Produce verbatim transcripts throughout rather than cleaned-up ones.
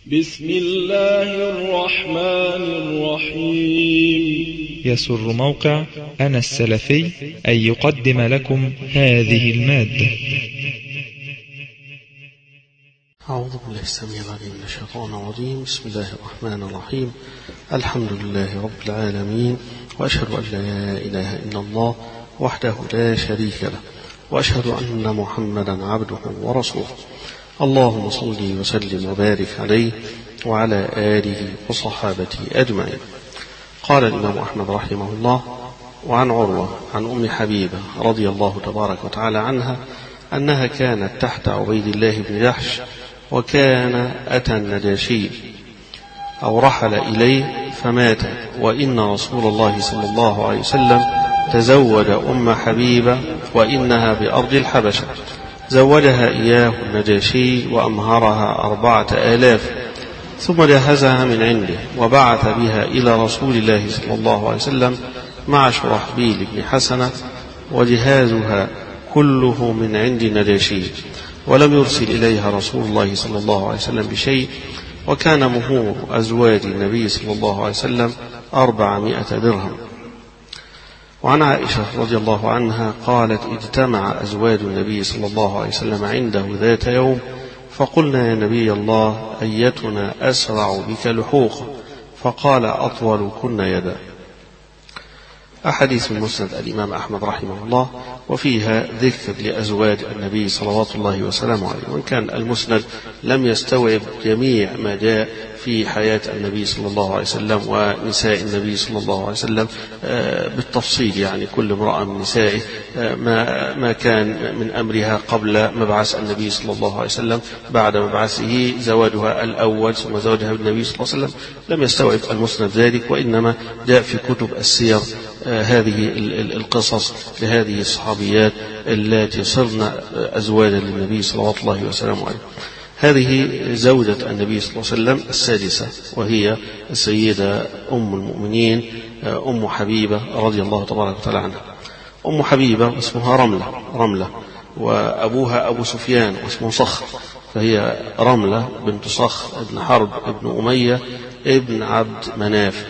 بسم الله الرحمن الرحيم. يسر موقع أنا السلفي أن يقدم لكم هذه المادة. أعوذ بالله السميع العليم من الشيطان الرجيم. بسم الله الرحمن الرحيم. الحمد لله رب العالمين، وأشهد أن لا إله إلا الله وحده لا شريك له، وأشهد أن محمدا عبده ورسوله. اللهم صل وسلم وبارك عليه وعلى آله وصحابته أجمعين. قال الإمام أحمد رحمه الله: وعن عروة عن أم حبيبة رضي الله تبارك وتعالى عنها أنها كانت تحت عبيد الله بن جحش، وكان أتى النجاشي أو رحل إليه فمات، وإن رسول الله صلى الله عليه وسلم تزوج أم حبيبة وإنها بأرض الحبشة، زوجها إياه النجاشي وأمهرها أربعة آلاف، ثم جهزها من عنده وبعث بها إلى رسول الله صلى الله عليه وسلم مع شرحبيل بن حسنة، وجهازها كله من عند النجاشي، ولم يرسل إليها رسول الله صلى الله عليه وسلم بشيء. وكان مهور أزواج النبي صلى الله عليه وسلم أربعمائة درهم. وعن عائشة رضي الله عنها قالت: اجتمع أزواج النبي صلى الله عليه وسلم عنده ذات يوم، فقلنا: يا نبي الله، أيتنا أسرع بك لحوقا؟ فقال: أطول كن يدا. أحاديث من مسند الإمام أحمد رحمه الله، وفيها ذكر لأزواج النبي صلوات الله وسلامه عليه، وإن كان المسند لم يستوعب جميع ما جاء في حياة النبي صلى الله عليه وسلم ونساء النبي صلى الله عليه وسلم بالتفصيل، يعني كل امرأة من نسائه ما ما كان من أمرها قبل مبعث النبي صلى الله عليه وسلم، بعد مبعثه زواجها الأول ثم زواجها بالنبي صلى الله عليه وسلم. لم يستوعب المسند ذلك، وإنما جاء في كتب السير هذه القصص لهذه الصحابيات التي صرن أزواجا للنبي صلوات الله وسلامه عليه. هذه زوجة النبي صلى الله عليه وسلم السادسة، وهي السيدة أم المؤمنين أم حبيبة رضي الله تبارك وتعالى عنها. أم حبيبة اسمها رملة رملة وأبوها أبو سفيان واسمه صخر، فهي رملة بنت صخر ابن حرب ابن أمية ابن عبد مناف،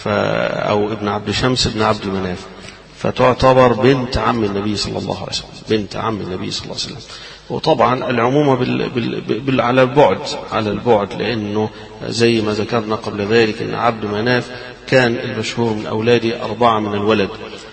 أو ابن عبد شمس ابن عبد مناف، فتعتبر بنت عم النبي صلى الله عليه وسلم، بنت عم النبي صلى الله عليه وسلم. وطبعا العمومة بال بال بال على البعد على البعد لأنه زي ما ذكرنا قبل ذلك أن عبد مناف كان المشهور من أولاده أربعة من الولد،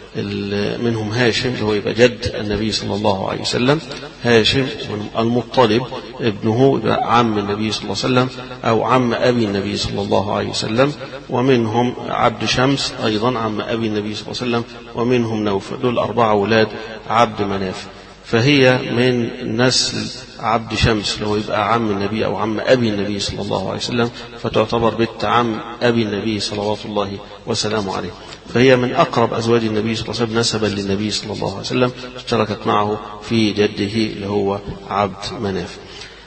منهم هاشم اللي هو يبقى جد النبي صلى الله عليه وسلم، هاشم المطلب ابنه يبقى عم النبي صلى الله عليه وسلم أو عم أبي النبي صلى الله عليه وسلم، ومنهم عبد شمس أيضا عم أبي النبي صلى الله عليه وسلم، ومنهم نوفل. دول أربعة أولاد عبد مناف، فهي من نسل عبد شمس اللي هو يبقى عم النبي أو عم أبي النبي صلى الله عليه وسلم، فتعتبر بنت عم أبي النبي صلوات الله وسلامه عليه. فهي من أقرب أزواج النبي صلى الله عليه وسلم نسبا للنبي صلى الله عليه وسلم، اشتركت معه في جده اللي هو عبد مناف.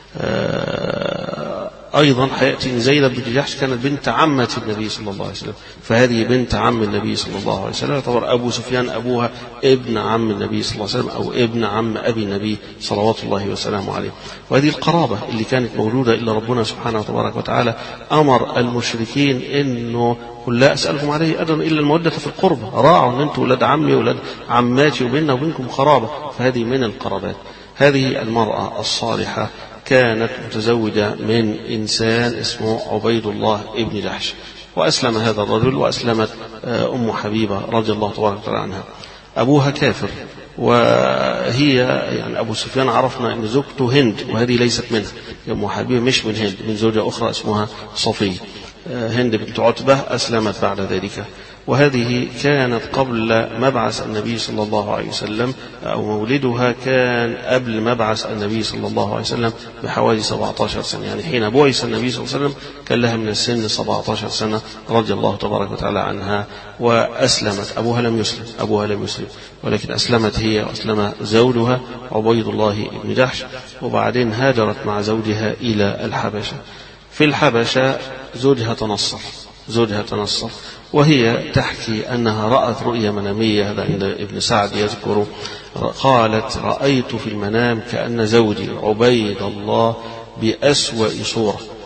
أيضا حياتي إن زينب بنت جحش كانت بنت عمة النبي صلى الله عليه وسلم، فهذه بنت عم النبي صلى الله عليه وسلم. يعتبر أبو سفيان أبوها ابن عم النبي صلى الله عليه وسلم أو ابن عم أبي النبي صلوات الله وسلامه عليه. وهذه القرابة اللي كانت موجودة إلا ربنا سبحانه وتبارك وتعالى أمر المشركين إنه قل لا أسألكم عليه أجرا إلا المودة في القربى، راعوا أن أنتم ولاد عمي ولاد عماتي وبيننا وبينكم قرابة، فهذه من القرابات. هذه المرأة الصالحة كانت متزوجة من إنسان اسمه عبيد الله ابن جحش، وأسلم هذا الرجل وأسلمت أم حبيبة رضي الله تبارك وتعالى عنها. أبوها كافر، وهي يعني أبو سفيان عرفنا أن زوجته هند، وهذه ليست منها، أم حبيبة مش من هند، من زوجة أخرى اسمها صفية. هند بنت عتبة أسلمت بعد ذلك، وهذه كانت قبل مبعث النبي صلى الله عليه وسلم، أو مولدها كان قبل مبعث النبي صلى الله عليه وسلم بحوالي سبعة عشر سنة، يعني حين بعث النبي صلى الله عليه وسلم كان لها من السن سبعة عشر سنة رضي الله تبارك وتعالى عنها، وأسلمت. أبوها لم يسلم أبوها لم يسلم ولكن أسلمت هي وأسلم زوجها عبيد الله بن جحش، وبعدين هاجرت مع زوجها إلى الحبشة. في الحبشة زوجها تنصر زوجها تنصر وهي تحكي أنها رأت رؤيا منامية، هذا عند ابن سعد يذكر، قالت: رأيت في المنام كأن زوجي عبيد الله بأسوأ صورة،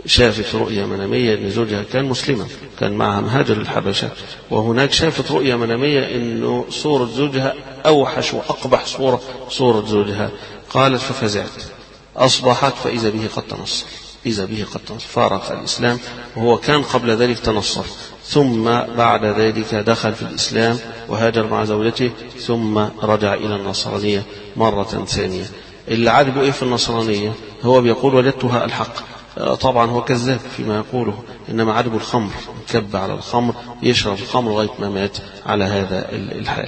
شافت رؤيا منامية أن زوجها كان مسلما، كان معها مهاجر الحبشة، وهناك شافت رؤيا منامية أنه صورة زوجها أوحش وأقبح صورة صورة زوجها. قالت ففزعت، أصبحت فإذا به قد تنصر، إذا به قد تنصر، فارق الإسلام، وهو كان قبل ذلك تنصر، ثم بعد ذلك دخل في الإسلام وهاجر مع زوجته، ثم رجع إلى النصرانية مرة ثانية. اللي عجبه إيه في النصرانية؟ هو بيقول وجدتها الحق، طبعا هو كذاب فيما يقوله، إنما عجبه الخمر، كب على الخمر، يشرب الخمر لغاية ما مات على هذا الحال.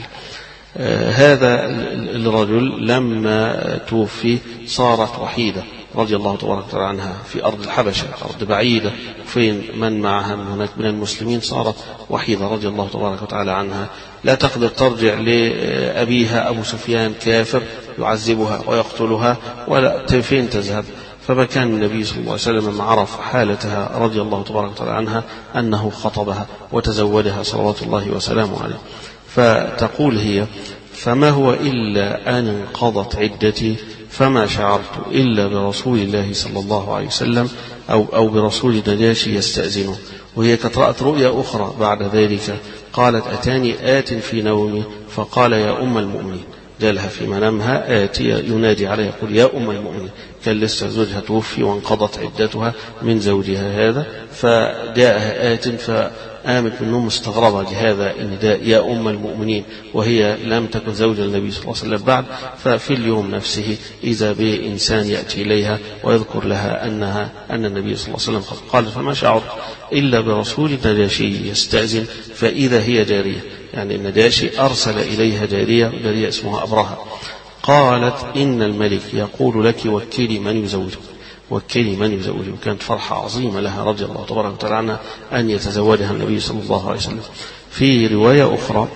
هذا الرجل لما توفي صارت وحيدة رضي الله تبارك وتعالى عنها في أرض الحبشة، أرض بعيدة فين من معها من هناك من المسلمين، صارت وحيدة رضي الله تبارك وتعالى عنها، لا تقدر ترجع لأبيها أبو سفيان كافر يعذبها ويقتلها، ولا فين تذهب. فبكى النبي صلى الله عليه وسلم لما عرف حالتها رضي الله تبارك وتعالى عنها أنه خطبها وتزوجها صلوات الله وسلامه عليه. فتقول هي: فما هو إلا أن انقضت عدتي فما شعرت إلا برسول الله صلى الله عليه وسلم أو, أو برسول النجاشي يستأذنه. وهي قد رأت رؤيا أخرى بعد ذلك، قالت: أتاني آت في نومي فقال يا أم المؤمنين، جالها في منامها آتي ينادي عليها يقول يا أم المؤمنين، كان لسه زوجها توفي وانقضت عدتها من زوجها هذا، فجاءها آت فآمت منهم مستغربة لهذا النداء يا أم المؤمنين، وهي لم تكن زوج النبي صلى الله عليه وسلم بعد. ففي اليوم نفسه إذا بإنسان يأتي إليها ويذكر لها أنها أن النبي صلى الله عليه وسلم قال: فما شعرت إلا برسول النجاشي يستأذن، فإذا هي جارية، يعني النجاشي أرسل إليها جارية، جارية اسمها أبرهة. قالت: إن الملك يقول لك وكلي من يزوجك، وكلي من يزوجك. وكانت فرحة عظيمة لها رضي الله تبارك وتعالى عنها أن يتزوجها النبي صلى الله عليه وسلم. في رواية أخرى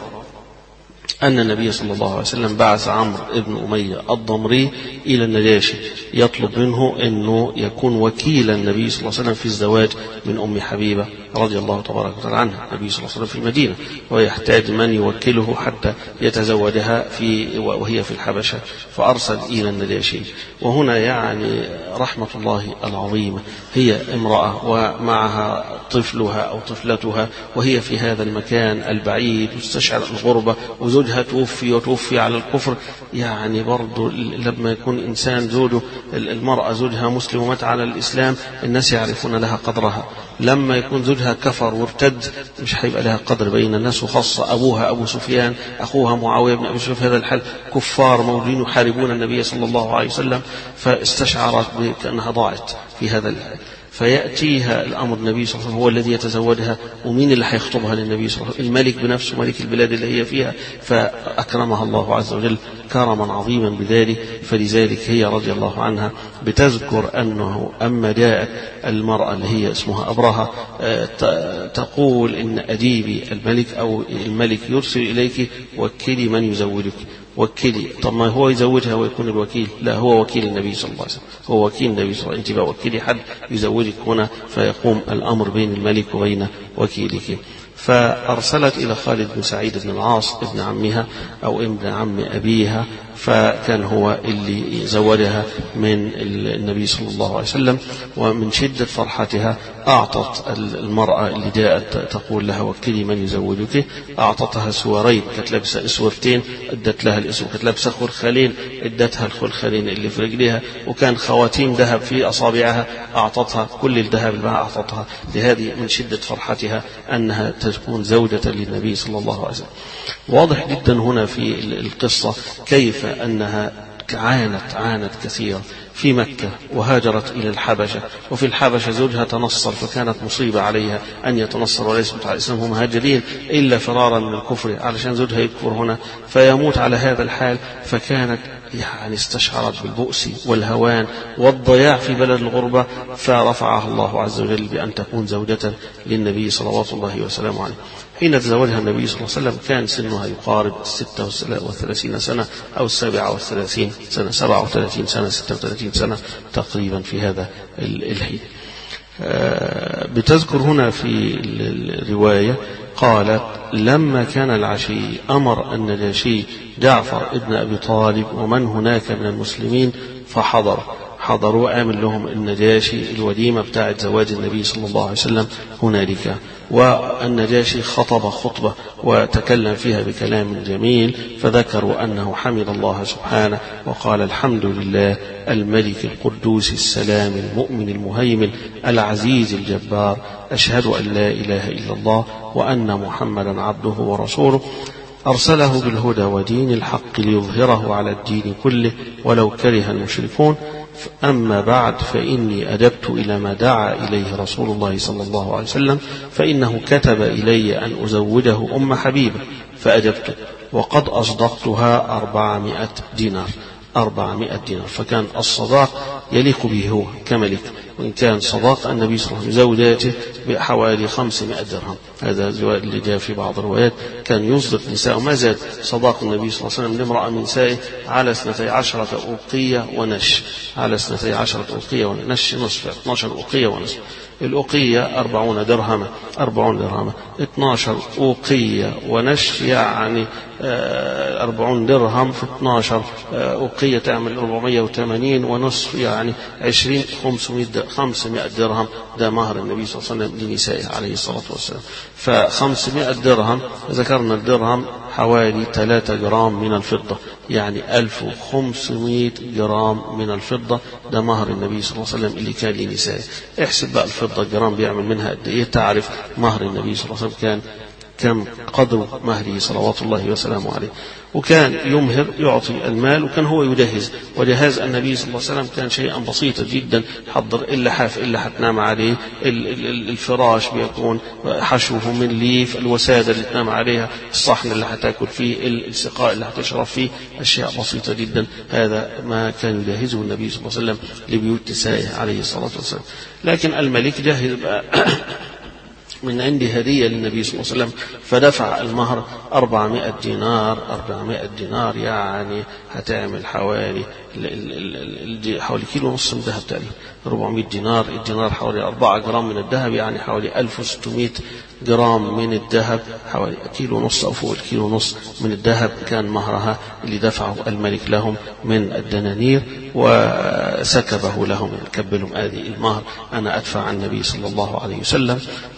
أن النبي صلى الله عليه وسلم بعث عمرو بن أمية الضمري إلى النجاشي يطلب منه أنه يكون وكيل النبي صلى الله عليه وسلم في الزواج من أم حبيبة رضي الله تبارك وتعالى عنها. النبي صلى الله عليه وسلم في المدينة ويحتاج من يوكله حتى يتزوجها في وهي في الحبشة، فأرسل إلى النجاشي. وهنا يعني رحمة الله العظيمة، هي امرأة ومعها طفلها أو طفلتها وهي في هذا المكان البعيد وتستشعر الغربة، وزوجها توفي وتوفي على الكفر. يعني برضو لما يكون إنسان زوجه المرأة زوجها مسلم ومات على الإسلام الناس يعرفون لها قدرها، لما يكون زوجها كفر وارتد مش هيبقى لها قدر بين الناس، وخاصة أبوها أبو سفيان أخوها معاوية بن أبي سفيان في هذا الحال كفار موجودين يحاربون النبي صلى الله عليه وسلم، فاستشعرت بأنها ضاعت في هذا الحال. فيأتيها الأمر النبي صلى الله عليه وسلم هو الذي يتزوجها، ومين اللي هيخطبها للنبي صلى الله عليه وسلم؟ الملك بنفسه، ملك البلاد اللي هي فيها، فأكرمها الله عز وجل كرما عظيما بذلك. فلذلك هي رضي الله عنها بتذكر أنه أما جاءت المرأة اللي هي اسمها أبرهة تقول إن أديبي الملك أو الملك يرسل إليك وكلي من يزوجك، وكلي. طب ما هو يزوجها ويكون الوكيل؟ لا، هو وكيل النبي صلى الله عليه وسلم، هو وكيل النبي صلى الله عليه وسلم. انت بقى وكيلي حد يزوجك هنا، فيقوم الأمر بين الملك وبين وكيلك. فأرسلت إلى خالد بن سعيد بن العاص ابن عمها أو ابن عم أبيها، فكان هو اللي زوجها من النبي صلى الله عليه وسلم. ومن شدة فرحتها أعطت المرأة اللي جاءت تقول لها وكلي من يزوجك، أعطتها سوارين، كانت لابسة اسورتين ادت لها الاسور، كانت لابسة خلخالين ادتها الخلخالين اللي في رجلها، وكان خواتيم ذهب في أصابعها أعطتها، كل الذهب اللي أعطتها. لهذه من شدة فرحتها أنها تكون زوجة للنبي صلى الله عليه وسلم. واضح جدا هنا في القصة كيف أنها عانت عانت كثيرا في مكة وهاجرت إلى الحبشة، وفي الحبشة زوجها تنصر، فكانت مصيبة عليها أن يتنصر وليس على الإسلام، هم مهاجرين إلا فرارا من الكفر علشان زوجها يكفر هنا فيموت على هذا الحال. فكانت يعني استشعرت بالبؤس والهوان والضياع في بلد الغربة، فرفعها الله عز وجل بأن تكون زوجة للنبي صلوات الله وسلامه عليه. حين تزوجها النبي صلى الله عليه وسلم كان سنها يقارب ستة وثلاثين سنة أو سبعة وثلاثين سنة، سبعة وثلاثين سنة ستة وثلاثين سنة تقريبا في هذا الحين. بتذكر هنا في الرواية قالت: لما كان العشي أمر النجاشي جعفر ابن أبي طالب ومن هناك من المسلمين فحضر حضروا عامل لهم النجاشي الوليمة بتاعة زواج النبي صلى الله عليه وسلم هنالك. والنجاشي خطب خطبة وتكلم فيها بكلام جميل، فذكروا أنه حمد الله سبحانه وقال الحمد لله الملك القدوس السلام المؤمن المهيمن العزيز الجبار، أشهد أن لا إله إلا الله وأن محمدا عبده ورسوله، أرسله بالهدى ودين الحق ليظهره على الدين كله ولو كره المشركون. أما بعد، فإني أدبت إلى ما دعا إليه رسول الله صلى الله عليه وسلم، فإنه كتب إلي أن أزوجه أم حبيبة فأجبت، وقد أصدقتها أربعمائة دينار أربعمائة دينار. فكان الصداق يليق به هو كملك، وإن كان صداق النبي صلى الله عليه وسلم زوجاته بحوالي خمسمائة درهم، هذا اللي جاء في بعض الروايات. كان يصدق نساء، ما زاد صداق النبي صلى الله عليه وسلم لامرأة من نسائه على اثنتي عشرة أوقية ونش، على اثنتي عشرة أوقية ونش نصف، اثنتا عشرة أوقية ونصف. الأوقية أربعون درهما أربعون درهما اثنتا عشرة أوقية ونش، يعني أربعون درهم في اثنتا عشرة أوقية تعمل أربعمائة وثمانين ونصف، يعني عشرين خمسمائة درهم. ده مهر النبي صلى الله عليه وسلم لنسائه عليه الصلاة والسلام. فخمسمائة درهم، ذكرنا الدرهم حوالي ثلاثة جرام من الفضة، يعني ألف وخمسمائة جرام من الفضة. ده مهر النبي صلى الله عليه وسلم اللي كان لنسائه. احسب بقى الفضة الجرام بيعمل منها قد ايه، تعرف مهر النبي صلى الله عليه وسلم كان كم قدر مهره صلوات الله وسلامه عليه. وكان يمهر يعطي المال، وكان هو يجهز، وجهاز النبي صلى الله عليه وسلم كان شيئا بسيطا جدا. حضر اللحاف اللي حتنام عليه، الفراش بيكون حشوه من ليف، الوسادة اللي تنام عليها، الصحن اللي حتاكل فيه، السقاء اللي حتشرب فيه، أشياء بسيطة جدا. هذا ما كان يجهزه النبي صلى الله عليه وسلم لبيوت نسائه عليه الصلاة والسلام. لكن الملك جهز من عندي هدية للنبي صلى الله عليه وسلم، فدفع المهر أربعمائة دينار أربعمائة دينار، يعني هتعمل حوالي حوالي كيلو ونص من ذهب تقريبا. أربعمائة دينار، الدينار حوالي أربعة جرام من الذهب، يعني حوالي ألف وستمائة جرام من الذهب، حوالي كيلو ونص أو فوق الكيلو ونص من الذهب كان مهرها اللي دفعه الملك لهم من الدنانير، وسكبه لهم، كب لهم هذه المهر أنا أدفع عن النبي صلى الله عليه وسلم.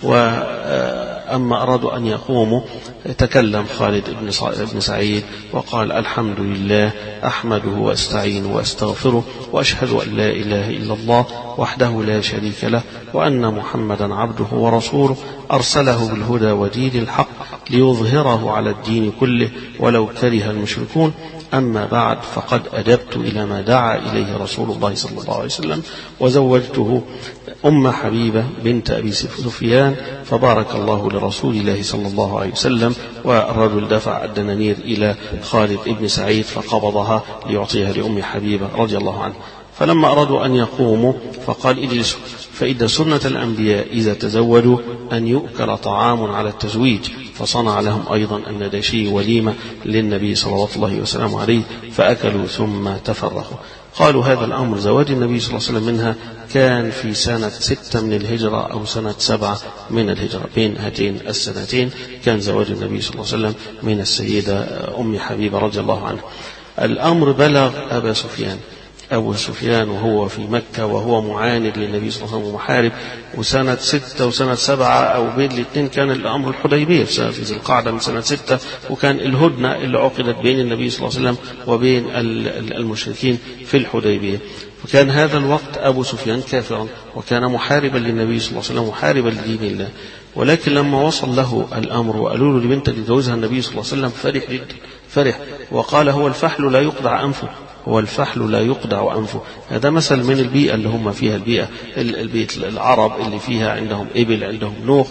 وأما أرادوا أن يقوموا، تكلم خالد بن سعيد وقال الحمد لله أحمده وأستعين وأستغفره، وأشهد أن لا إله إلا الله وحده لا شريك له، وأن محمدا عبده ورسوله، أرسله بالهدى ودين الحق ليظهره على الدين كله ولو كره المشركون. أما بعد، فقد أجبت إلى ما دعا إليه رسول الله صلى الله عليه وسلم، وزوجته أم حبيبة بنت أبي سفيان، فبارك الله لرسول الله صلى الله عليه وسلم. والرجل دفع الدنانير إلى خالد بن سعيد فقبضها ليعطيها لأم حبيبة رضي الله عنها. فلما أرادوا أن يقوموا فقال اجلسوا، فإذا سنة الأنبياء إذا تزودوا أن يؤكل طعام على التزويج، فصنع لهم أيضا النجاشي وليمة للنبي صلى الله عليه وسلم عليه، فأكلوا ثم تفرقوا. قالوا هذا الأمر زواج النبي صلى الله عليه وسلم منها كان في سنة ستة من الهجرة أو سنة سبعة من الهجرة، بين هاتين السنتين كان زواج النبي صلى الله عليه وسلم من السيدة أم حبيبة رضي الله عنها. الأمر بلغ أبا سفيان أبو سفيان وهو في مكة، وهو معاند للنبي صلى الله عليه وسلم ومحارب. وسنة ستة وسنة سبعة أو بين الاثنين كان الأمر الحديبية في ذي القعدة من سنة ستة، وكان الهدنة اللي عقدت بين النبي صلى الله عليه وسلم وبين المشركين في الحديبية. فكان هذا الوقت أبو سفيان كافرا، وكان محاربا للنبي صلى الله عليه وسلم، محاربا لدين الله. ولكن لما وصل له الأمر وقالوا له لبنتك يتجوزها النبي صلى الله عليه وسلم، فرح جدا، فرح وقال هو الفحل لا يقطع أنفه، هو الفحل لا يقطع أنفه. هذا مثل من البيئة اللي هم فيها، البيئة البيئة العرب اللي فيها عندهم إبل، عندهم نوق،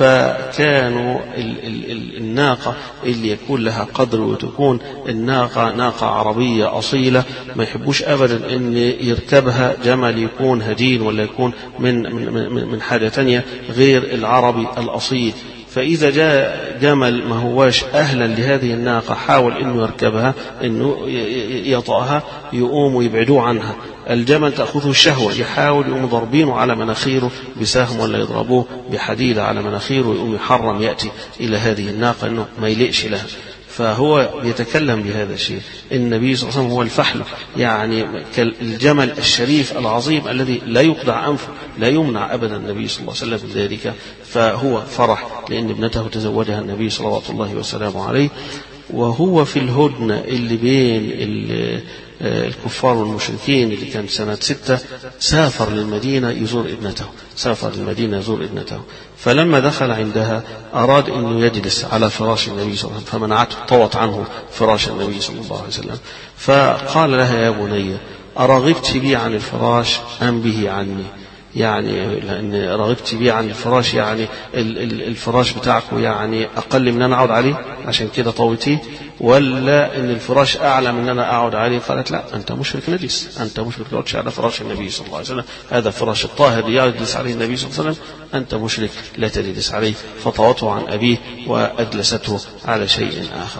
فكانوا ال ال ال الناقة اللي يكون لها قدر وتكون الناقة ناقة عربية أصيلة، ما يحبوش أبدا أن يركبها جمل يكون هجين ولا يكون من من من حاجة تانية غير العربي الأصيل. فإذا جاء جمل ما هواش أهلا لهذه الناقة حاول إنه يركبها، إنه يطأها، يقوم ويبعدوه عنها. الجمل تأخذه الشهوة، يحاول يقوم ضربينه على مناخيره بسهم ولا يضربوه بحديدة على مناخيره، ويقوم يحرم يأتي إلى هذه الناقة إنه ما يليقش لها. فهو يتكلم بهذا الشيء. النبي صلى الله عليه وسلم هو الفحل، يعني كالجمل الشريف العظيم الذي لا يقطع أنفه، لا يمنع أبدا النبي صلى الله عليه وسلم من ذلك. فهو فرح لأن ابنته تزوجها النبي صلوات الله وسلامه عليه، وهو في الهدنة اللي بين الكفار والمشركين اللي كان سنة ستة سافر للمدينة يزور ابنته، سافر للمدينة يزور ابنته. فلما دخل عندها أراد أنه يجلس على فراش النبي صلى الله عليه وسلم، فمنعته، طوت عنه فراش النبي صلى الله عليه وسلم. فقال لها: يا بني أرغبت بي عن الفراش أم به عني؟ يعني لأن رغبت بي عن الفراش يعني الفراش بتاعكم يعني أقل من أنا أقعد عليه عشان كده طوتيه، ولا إن الفراش أعلى من أنا أقعد عليه؟ قالت: لا، أنت مشرك نجس، أنت مشرك تقعدش على فراش النبي صلى الله عليه وسلم، هذا فراش الطاهر يجلس عليه النبي صلى الله عليه وسلم، أنت مشرك لا تجلس عليه. فطوته عن أبيه وأجلسته على شيء آخر.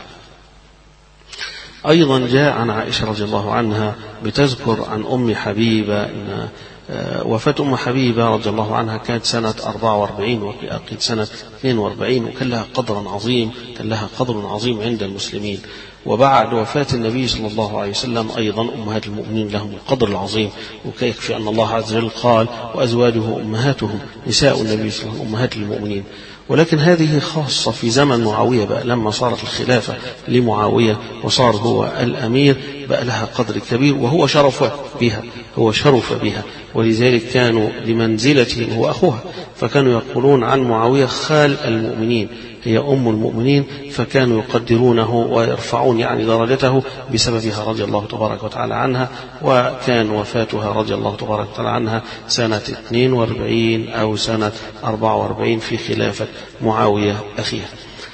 أيضا جاء عن عائشة رضي الله عنها بتذكر عن أم حبيبة أن وفاة أم حبيبة رضي الله عنها كانت سنة أربعة وأربعين وأكيد سنة اثنين وأربعين، وكان لها قدر عظيم، كان لها قدر عظيم عند المسلمين. وبعد وفاة النبي صلى الله عليه وسلم أيضا أمهات المؤمنين لهم القدر العظيم، وكيكفي أن الله عز وجل قال: وأزواجه أمهاتهم، نساء النبي صلى الله عليه وسلم أمهات المؤمنين. ولكن هذه خاصة في زمن معاوية بقى، لما صارت الخلافة لمعاوية وصار هو الأمير بقى لها قدر كبير، وهو شرف بها، هو شرف بها، ولذلك كانوا لمنزلته هو أخوها، فكانوا يقولون عن معاوية خال المؤمنين، هي أم المؤمنين، فكانوا يقدرونه ويرفعون يعني درجته بسببها رضي الله تبارك وتعالى عنها. وكان وفاتها رضي الله تبارك وتعالى عنها سنة اثنين وأربعين أو سنة أربعة وأربعين في خلافة معاوية أخيها.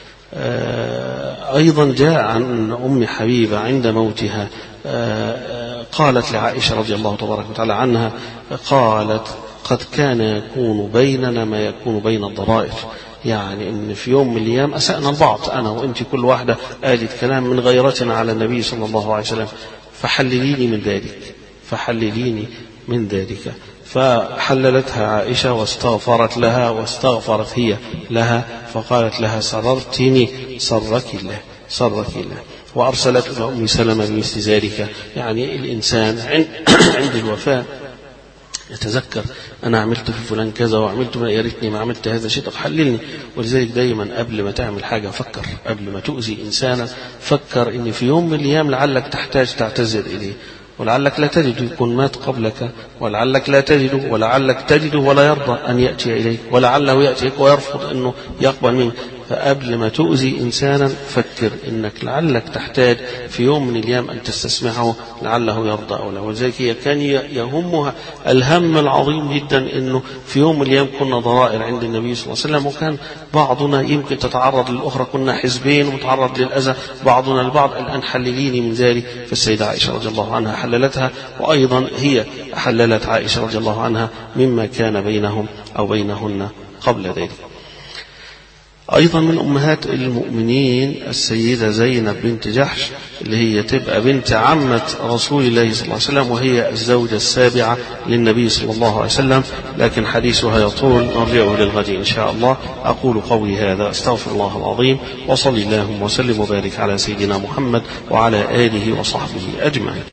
أيضا جاء عن أم حبيبة عند موتها قالت لعائشة رضي الله تبارك وتعالى عنها، قالت: قد كان يكون بيننا ما يكون بين الضرائر، يعني إن في يوم من الأيام أسأنا البعض، أنا وأنت كل واحدة قالت كلام من غيرتنا على النبي صلى الله عليه وسلم، فحلليني من ذلك، فحلليني من ذلك. فحللتها عائشة واستغفرت لها، واستغفرت هي لها، فقالت لها: سررتني سرك الله، سرك الله. وأرسلت أم سلمة بمثل ذلك. يعني الإنسان عند الوفاة يتذكر: أنا عملت في فلان كذا وعملت، ما يا ريتني ما عملت هذا الشيء، طب حللني. ولذلك دايما قبل ما تعمل حاجة فكر، قبل ما تؤذي إنسانا فكر إن في يوم من الأيام لعلك تحتاج تعتذر إليه، ولعلك لا تجده، يكون مات قبلك، ولعلك لا تجده، ولعلك تجده ولا يرضى أن يأتي إليك، ولعله يأتي إليك ويرفض أنه يقبل منك. فقبل ما تؤذي إنسانا فكر إنك لعلك تحتاج في يوم من الأيام أن تستسمعه، لعله يرضى أو لا. ولذلك هي كان يهمها الهم العظيم جدا إنه في يوم من الأيام كنا ضرائر عند النبي صلى الله عليه وسلم، وكان بعضنا يمكن تتعرض للأخرى، كنا حزبين ومتعرض للأذى بعضنا البعض. الآن حلليني من ذلك. فالسيدة عائشة رضي الله عنها حللتها، وأيضا هي حللت عائشة رضي الله عنها مما كان بينهم أو بينهن قبل ذلك. أيضا من أمهات المؤمنين السيدة زينب بنت جحش، اللي هي تبقى بنت عمة رسول الله صلى الله عليه وسلم، وهي الزوجة السابعة للنبي صلى الله عليه وسلم، لكن حديثها يطول، نرجعه للغد إن شاء الله. أقول قولي هذا، أستغفر الله العظيم، وصلي اللهم وسلم وبارك على سيدنا محمد وعلى آله وصحبه أجمعين.